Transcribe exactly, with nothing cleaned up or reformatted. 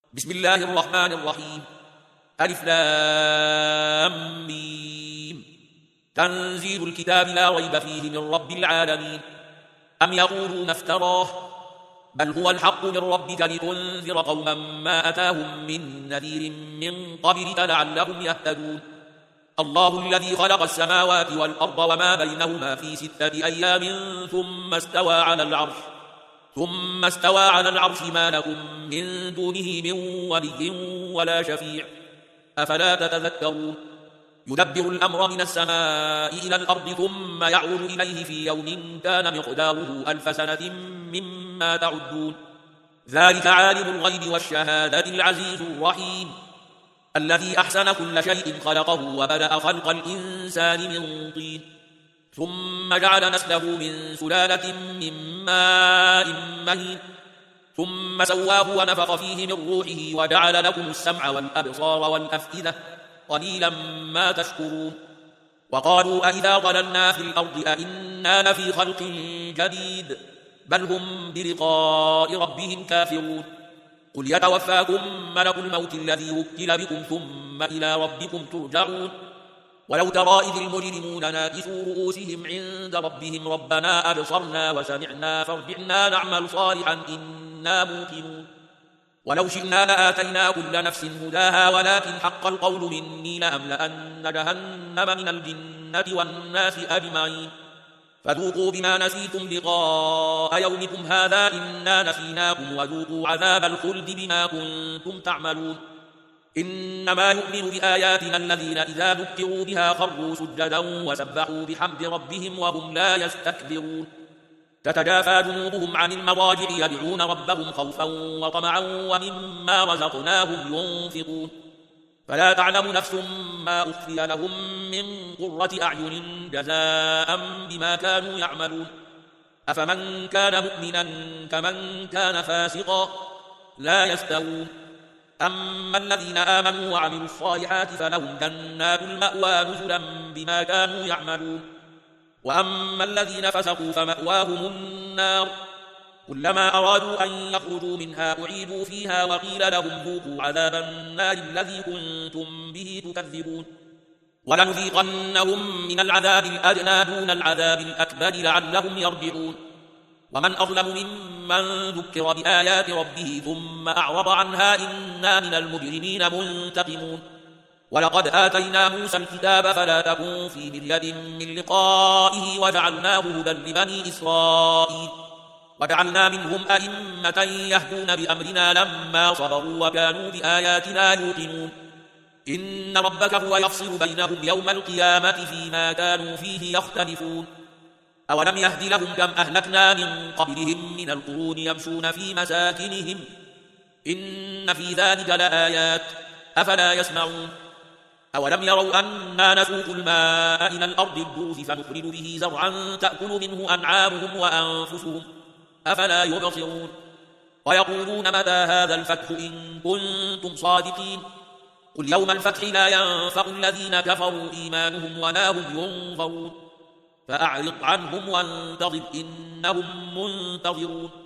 بسم الله الرحمن الرحيم. ألف لام ميم. تنزيل الكتاب لا ريب فيه من رب العالمين. أم يقولون افتراه بل هو الحق من ربك لتنذر قوما ما أتاهم من نذير من قبلك لعلهم يهتدون. الله الذي خلق السماوات والأرض وما بينهما في ستة أيام ثم استوى على العرش ثم استوى على العرش ما لكم من دونه من ولي ولا شفيع أفلا تتذكرون. يدبر الأمر من السماء إلى الأرض ثم يعود إليه في يوم كان مقداره ألف سنة مما تعدون. ذلك عالم الغيب والشهادة العزيز الرحيم الذي أحسن كل شيء خلقه وبدأ خلق الإنسان من طين ثم جعل نسله من سلالة من ماء مهين ثم سواه ونفخ فيه من روحه وجعل لكم السمع والأبصار والأفئدة قليلا ما تشكرون. وقالوا أئذا ضللنا في الأرض أئنا لفي خلق جديد بل هم بلقاء ربهم كافرون. قل يتوفاكم ملك الموت الذي وكل بكم ثم إلى ربكم ترجعون. ولو ترى إذ المجرمون ناكسوا رؤوسهم عند ربهم ربنا أبصرنا وسمعنا فارجعنا نعمل صالحا إنا موقنون. ولو شئنا لآتينا كل نفس هداها ولكن حق القول مني لأملأن جهنم من الجنة والناس أجمعين. فذوقوا بما نسيتم لقاء يومكم هذا إنا نسيناكم وذوقوا عذاب الخلد بما كنتم تعملون. إنما يؤمن بآياتنا الذين إذا ذكروا بها خروا سجدا وسبحوا بحمد ربهم وهم لا يستكبرون. تتجافى جنوبهم عن المضاجع يدعون ربهم خوفا وطمعا ومما رزقناهم ينفقون. فلا تعلم نفس ما أخفي لهم من قرة أعين جزاء بما كانوا يعملون. أفمن كان مؤمنا كمن كان فاسقا لا يستوون. أما الذين آمنوا وعملوا الصالحات فلهم جنات المأوى نزلا بما كانوا يعملون. وأما الذين فسقوا فمأواهم النار كلما أرادوا أن يخرجوا منها أعيدوا فيها وقيل لهم ذوقوا عذاب النار الذي كنتم به تكذبون. ولنذيقنهم من العذاب الأدنى دون العذاب الأكبر لعلهم يرجعون. ومن أظلم ممن ذكر بآيات ربه ثم أعرض عنها إنا من المجرمين منتقمون. ولقد آتينا موسى الكتاب فلا تكن في مرية من لقائه وجعلناه هدى لبني إسرائيل وجعلنا منهم أئمة يهدون بأمرنا لما صبروا وكانوا بآياتنا يوقنون. إن ربك هو يفصل بينهم يوم القيامة فيما كانوا فيه يختلفون. أولم يهد لهم كم أهلكنا من قبلهم من القرون يمشون في مساكنهم إن في ذلك لآيات أفلا يسمعون. أولم يروا أنا نسوق الماء إلى الأرض الجرز فنخرج به زرعا تأكل منه أنعامهم وأنفسهم أفلا يبصرون. ويقولون متى هذا الفتح إن كنتم صادقين قل يوم الفتح لا ينفع الذين كفروا إيمانهم ولا هم ينظرون. فأعرض عنهم وانتظر إنهم منتظرون.